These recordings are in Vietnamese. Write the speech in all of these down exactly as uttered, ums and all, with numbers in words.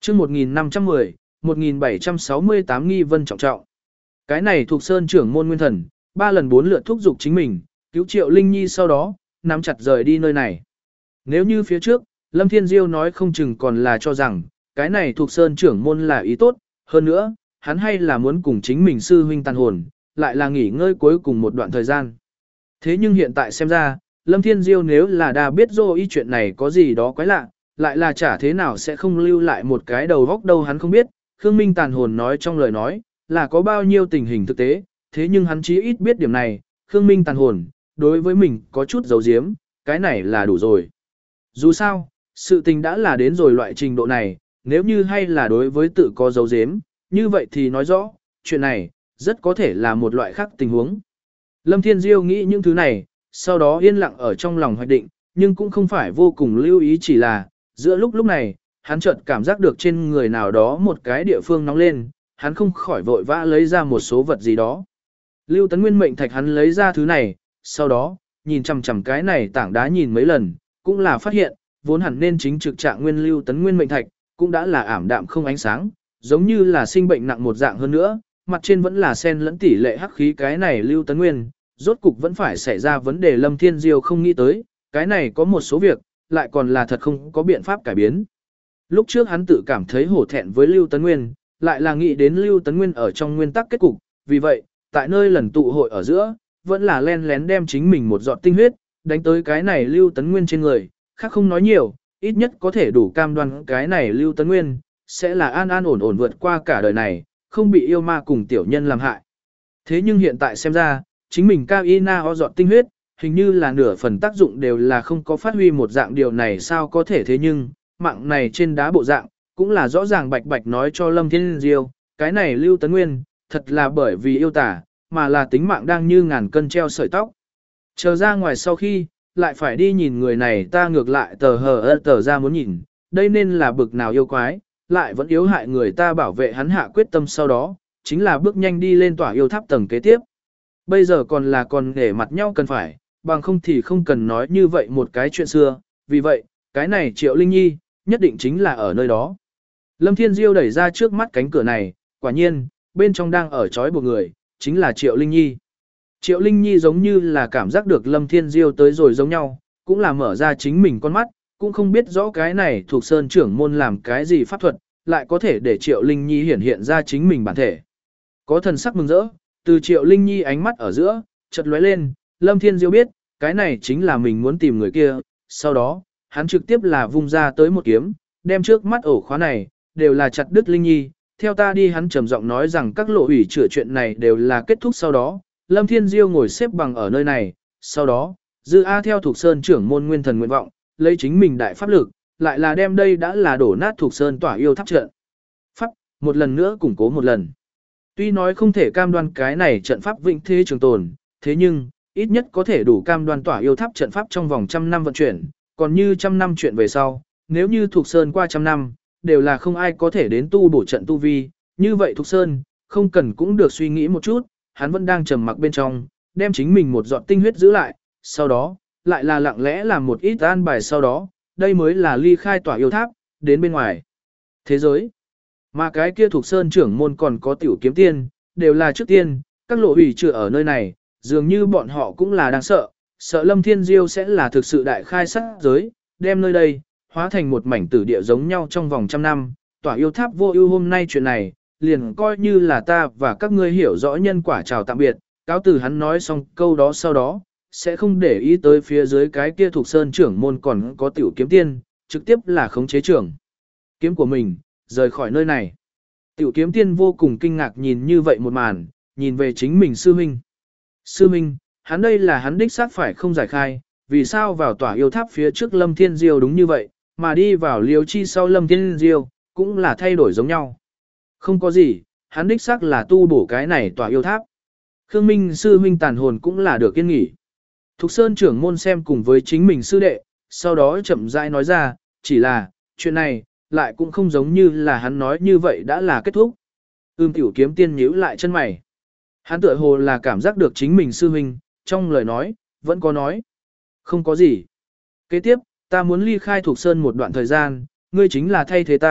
chương một nghìn năm trăm mười, một nghìn bảy trăm sáu mươi tám nghi vân trọng trọng. Cái này thuộc sơn trưởng môn nguyên thần, ba lần bốn lượt thúc giục chính mình, cứu Triệu Linh Nhi sau đó, nắm chặt rời đi nơi này. Nếu như phía trước, Lâm Thiên Diêu nói không chừng còn là cho rằng, cái này thuộc sơn trưởng môn là ý tốt, hơn nữa, hắn hay là muốn cùng chính mình sư huynh tàn hồn, lại là nghỉ ngơi cuối cùng một đoạn thời gian. Thế nhưng hiện tại xem ra, Lâm Thiên Diêu nếu là đã biết rồi ý chuyện này có gì đó quái lạ, lại là chả thế nào sẽ không lưu lại một cái đầu góc đâu hắn không biết, Khương Minh tàn hồn nói trong lời nói, là có bao nhiêu tình hình thực tế, thế nhưng hắn chí ít biết điểm này, Khương Minh tàn hồn, đối với mình có chút giấu giếm, cái này là đủ rồi. Dù sao, sự tình đã là đến rồi loại trình độ này, nếu như hay là đối với tự có giấu giếm, như vậy thì nói rõ, chuyện này, rất có thể là một loại khác tình huống. Lâm Thiên Diêu nghĩ những thứ này, sau đó yên lặng ở trong lòng hoạch định, nhưng cũng không phải vô cùng lưu ý chỉ là, giữa lúc lúc này, hắn chợt cảm giác được trên người nào đó một cái địa phương nóng lên, hắn không khỏi vội vã lấy ra một số vật gì đó. Lưu Tấn Nguyên mệnh thạch hắn lấy ra thứ này, sau đó, nhìn chằm chằm cái này tảng đá nhìn mấy lần, cũng là phát hiện, vốn hẳn nên chính trực trạng nguyên Lưu Tấn Nguyên mệnh thạch, cũng đã là ảm đạm không ánh sáng, giống như là sinh bệnh nặng một dạng hơn nữa, mặt trên vẫn là xen lẫn tỷ lệ hắc khí cái này Lưu Tấn Nguyên, rốt cục vẫn phải xảy ra vấn đề Lâm Thiên Diêu không nghĩ tới, cái này có một số việc, lại còn là thật không có biện pháp cải biến. Lúc trước hắn tự cảm thấy hổ thẹn với Lưu Tấn Nguyên, lại là nghĩ đến Lưu Tấn Nguyên ở trong nguyên tắc kết cục, vì vậy, tại nơi lần tụ hội ở giữa, vẫn là len lén đem chính mình một giọt tinh huyết, đánh tới cái này Lưu Tấn Nguyên trên người, khác không nói nhiều, ít nhất có thể đủ cam đoan cái này Lưu Tấn Nguyên, sẽ là an an ổn ổn vượt qua cả đời này, không bị yêu ma cùng tiểu nhân làm hại. Thế nhưng hiện tại xem ra, chính mình cao y na ho giọt tinh huyết, hình như là nửa phần tác dụng đều là không có phát huy một dạng điều này sao có thể thế nhưng, mạng này trên đá bộ dạng, cũng là rõ ràng bạch bạch nói cho Lâm Thiên Diêu, cái này Lưu Tấn Nguyên, thật là bởi vì yêu tả, mà là tính mạng đang như ngàn cân treo sợi tóc. Chờ ra ngoài sau khi, lại phải đi nhìn người này ta ngược lại tờ hờ ơ tờ ra muốn nhìn, đây nên là bực nào yêu quái, lại vẫn yếu hại người ta bảo vệ hắn hạ quyết tâm sau đó, chính là bước nhanh đi lên tỏa yêu tháp tầng kế tiếp. Bây giờ còn là còn để mặt nhau cần phải, bằng không thì không cần nói như vậy một cái chuyện xưa, vì vậy, cái này Triệu Linh Nhi, nhất định chính là ở nơi đó. Lâm Thiên Diêu đẩy ra trước mắt cánh cửa này, quả nhiên, bên trong đang ở trói buộc người, chính là Triệu Linh Nhi. Triệu Linh Nhi giống như là cảm giác được Lâm Thiên Diêu tới rồi giống nhau, cũng là mở ra chính mình con mắt, cũng không biết rõ cái này thuộc sơn trưởng môn làm cái gì pháp thuật, lại có thể để Triệu Linh Nhi hiển hiện ra chính mình bản thể. Có thần sắc mừng rỡ, từ Triệu Linh Nhi ánh mắt ở giữa, chợt lóe lên, Lâm Thiên Diêu biết, cái này chính là mình muốn tìm người kia, sau đó, hắn trực tiếp là vung ra tới một kiếm, đem trước mắt ổ khóa này, đều là chặt đứt Linh Nhi, theo ta đi hắn trầm giọng nói rằng các lộ ủy chữa chuyện này đều là kết thúc sau đó, Lâm Thiên Diêu ngồi xếp bằng ở nơi này, sau đó, Dư A theo thuộc sơn trưởng môn nguyên thần nguyện vọng, lấy chính mình đại pháp lực, lại là đem đây đã là đổ nát thuộc sơn tỏa yêu tháp trận. Pháp, một lần nữa củng cố một lần. Tuy nói không thể cam đoan cái này trận pháp vĩnh thế trường tồn, thế nhưng, ít nhất có thể đủ cam đoan tỏa yêu tháp trận pháp trong vòng trăm năm vận chuyển, còn như trăm năm chuyện về sau, nếu như thuộc sơn qua trăm năm, đều là không ai có thể đến tu bổ trận tu vi, như vậy thuộc sơn, không cần cũng được suy nghĩ một chút, hắn vẫn đang trầm mặc bên trong, đem chính mình một giọt tinh huyết giữ lại, sau đó, lại là lặng lẽ làm một ít an bài sau đó, đây mới là ly khai tỏa yêu tháp, đến bên ngoài thế giới. Mà cái kia thuộc sơn trưởng môn còn có tiểu kiếm tiên, đều là trước tiên, các lộ hủy trừ ở nơi này, dường như bọn họ cũng là đang sợ, sợ Lâm Thiên Diêu sẽ là thực sự đại khai sát giới, đem nơi đây, hóa thành một mảnh tử địa giống nhau trong vòng trăm năm, tỏa yêu tháp vô ưu hôm nay chuyện này, liền coi như là ta và các ngươi hiểu rõ nhân quả chào tạm biệt, cáo từ hắn nói xong câu đó sau đó, sẽ không để ý tới phía dưới cái kia thuộc sơn trưởng môn còn có tiểu kiếm tiên, trực tiếp là khống chế trưởng kiếm của mình, rời khỏi nơi này. Tiểu kiếm tiên vô cùng kinh ngạc nhìn như vậy một màn, nhìn về chính mình sư huynh. Sư huynh, hắn đây là hắn đích xác phải không giải khai, vì sao vào tỏa yêu tháp phía trước Lâm Thiên Diêu đúng như vậy, mà đi vào liêu chi sau Lâm Thiên Diêu, cũng là thay đổi giống nhau. Không có gì, hắn đích xác là tu bổ cái này tỏa yêu tháp. Khương Minh sư huynh tàn hồn cũng là được yên nghỉ. Thục Sơn trưởng môn xem cùng với chính mình sư đệ, sau đó chậm rãi nói ra, chỉ là, chuyện này, lại cũng không giống như là hắn nói như vậy đã là kết thúc. Ưm tiểu kiếm tiên nhíu lại chân mày. Hắn tựa hồ là cảm giác được chính mình sư huynh, trong lời nói, vẫn có nói. Không có gì. Kế tiếp, ta muốn ly khai Thục Sơn một đoạn thời gian, ngươi chính là thay thế ta,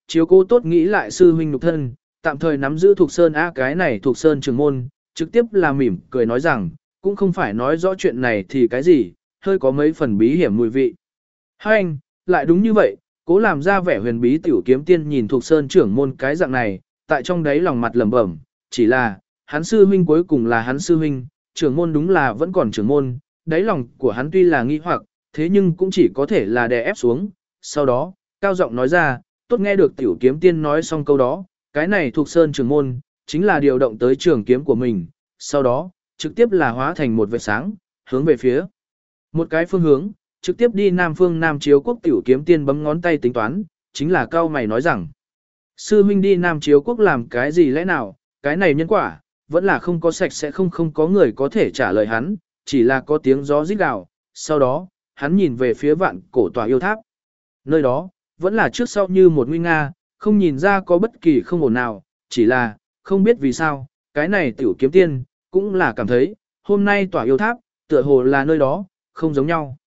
chiếu cố tốt nghĩ lại sư huynh nhục thân, tạm thời nắm giữ thuộc sơn a cái này thuộc sơn trưởng môn, trực tiếp là mỉm cười nói rằng, cũng không phải nói rõ chuyện này thì cái gì, hơi có mấy phần bí hiểm mùi vị. Hai anh, lại đúng như vậy, cố làm ra vẻ huyền bí tiểu kiếm tiên nhìn thuộc sơn trưởng môn cái dạng này, tại trong đấy lòng mặt lẩm bẩm, chỉ là, hắn sư huynh cuối cùng là hắn sư huynh, trưởng môn đúng là vẫn còn trưởng môn, đáy lòng của hắn tuy là nghi hoặc, thế nhưng cũng chỉ có thể là đè ép xuống. Sau đó, cao giọng nói ra, tốt nghe được tiểu kiếm tiên nói xong câu đó, cái này thuộc sơn trưởng môn, chính là điều động tới trường kiếm của mình, sau đó, trực tiếp là hóa thành một vệt sáng, hướng về phía một cái phương hướng, trực tiếp đi Nam Phương Nam Chiếu Quốc tiểu kiếm tiên bấm ngón tay tính toán, chính là cao mày nói rằng, sư huynh đi Nam Chiếu Quốc làm cái gì lẽ nào, cái này nhân quả, vẫn là không có sạch sẽ không không có người có thể trả lời hắn, chỉ là có tiếng gió rít gào, sau đó, hắn nhìn về phía vạn cổ tòa yêu tháp. Nơi đó, vẫn là trước sau như một nguy nga, không nhìn ra có bất kỳ không ổn nào, chỉ là, không biết vì sao, cái này tiểu kiếm tiên, cũng là cảm thấy, hôm nay tòa yêu tháp, tựa hồ là nơi đó, không giống nhau.